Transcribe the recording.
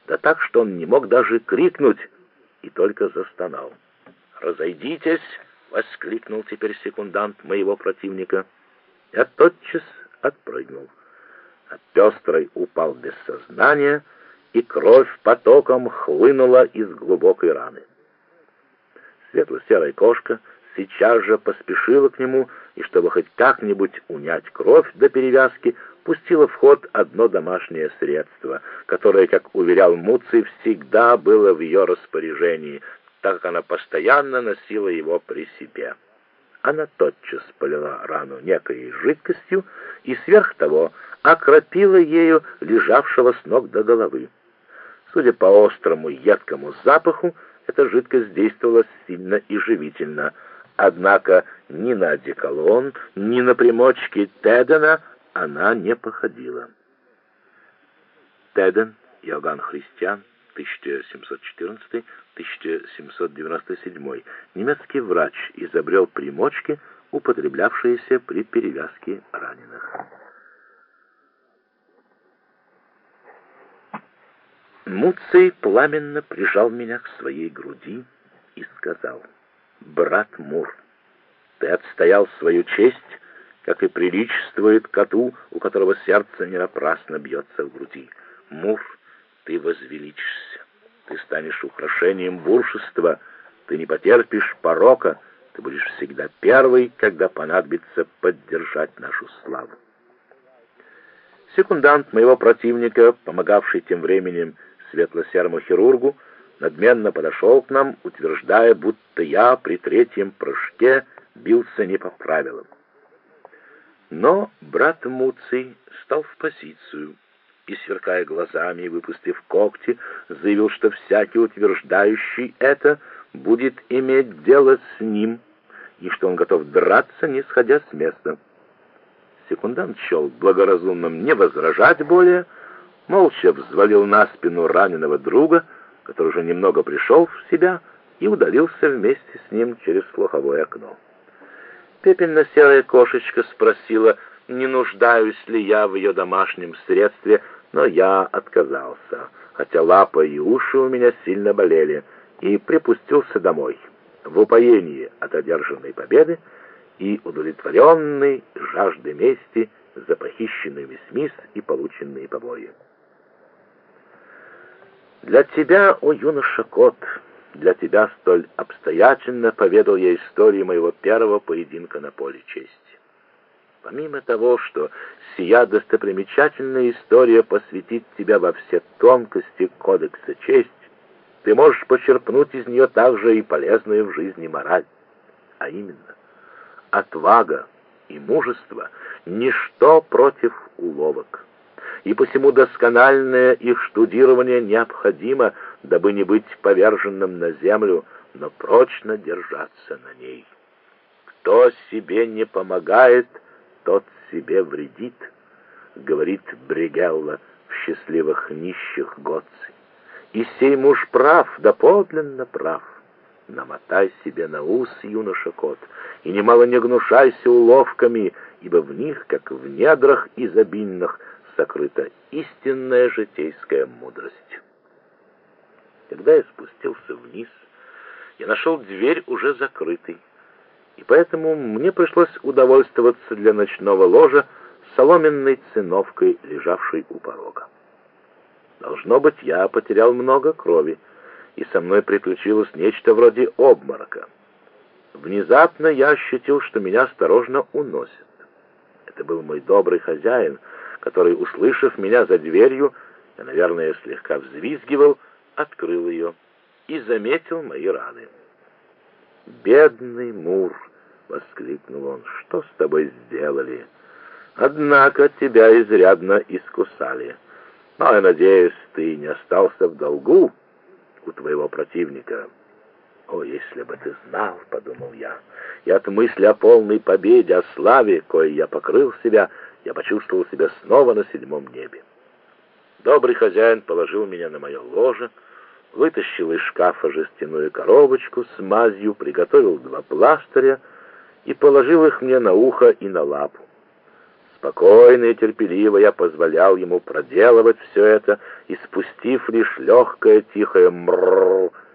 да так, что он не мог даже крикнуть, и только застонал. «Разойдитесь!» — воскликнул теперь секундант моего противника. Я тотчас отпрыгнул. А Пестрый упал без сознания, и кровь потоком хлынула из глубокой раны. Светло-серая кошка сейчас же поспешила к нему, и чтобы хоть как-нибудь унять кровь до перевязки, пустила в ход одно домашнее средство, которое, как уверял Муций, всегда было в ее распоряжении, так как она постоянно носила его при себе. Она тотчас полила рану некой жидкостью и сверх того окропила ею лежавшего с ног до головы. Судя по острому едкому запаху, эта жидкость действовала сильно и живительно, однако ни на одеколон, ни на примочки Тедена она не походила. Теден Иоганн Христиан, 1714-1797, немецкий врач, изобрел примочки, употреблявшиеся при перевязке раненых. Муций пламенно прижал меня к своей груди и сказал: «Брат Мур, ты отстоял свою честь, как и приличествует коту, у которого сердце не напрасно бьется в груди. Мур, ты возвеличишься, ты станешь украшением буршества, ты не потерпишь порока, ты будешь всегда первый, когда понадобится поддержать нашу славу». Секундант моего противника, помогавший тем временем светло-серому хирургу, надменно подошел к нам, утверждая, будто я при третьем прыжке бился не по правилам. Но брат Муций стал в позицию и, сверкая глазами и выпустив когти, заявил, что всякий утверждающий это будет иметь дело с ним, и что он готов драться, не сходя с места. Секундант счел благоразумным не возражать более, молча взвалил на спину раненого друга, который уже немного пришел в себя, и удалился вместе с ним через слуховое окно. Пепельно-серая кошечка спросила, не нуждаюсь ли я в ее домашнем средстве, но я отказался, хотя лапы и уши у меня сильно болели, и припустился домой, в упоении от одержанной победы и удовлетворенный жаждой мести за похищенную мисс Мисс и полученные побои. Для тебя, о юноша Кот, для тебя столь обстоятельно поведал я историю моего первого поединка на поле чести. Помимо того, что сия достопримечательная история посвятит тебя во все тонкости кодекса чести, ты можешь почерпнуть из нее также и полезную в жизни мораль, а именно: отвага и мужество — ничто против уловок, и посему доскональное их штудирование необходимо, дабы не быть поверженным на землю, но прочно держаться на ней. Кто себе не помогает, тот себе вредит, говорит Бригелла в «Счастливых нищих» Готци. И сей муж прав, доподлинно прав. Намотай себе на ус, юноша Кот, и немало не гнушайся уловками, ибо в них, как в недрах изобильных, сокрыта истинная житейская мудрость. Когда я спустился вниз, я нашел дверь уже закрытой, и поэтому мне пришлось удовольствоваться для ночного ложа соломенной циновкой, лежавшей у порога. Должно быть, я потерял много крови, и со мной приключилось нечто вроде обморока. Внезапно я ощутил, что меня осторожно уносят. Это был мой добрый хозяин, который, услышав меня за дверью, я, наверное, слегка взвизгивал, открыл ее и заметил мои раны. «Бедный Мур!» — воскликнул он. «Что с тобой сделали? Однако тебя изрядно искусали. Но, я надеюсь, ты не остался в долгу у твоего противника». «О, если бы ты знал!» — подумал я. И от мысли о полной победе, о славе, коей я покрыл себя, я почувствовал себя снова на седьмом небе. Добрый хозяин положил меня на мое ложе, вытащил из шкафа жестяную коробочку с мазью, приготовил 2 пластыря и положил их мне на ухо и на лапу. Спокойно и терпеливо я позволял ему проделывать все это, и спустив лишь легкое тихое «мрррр»,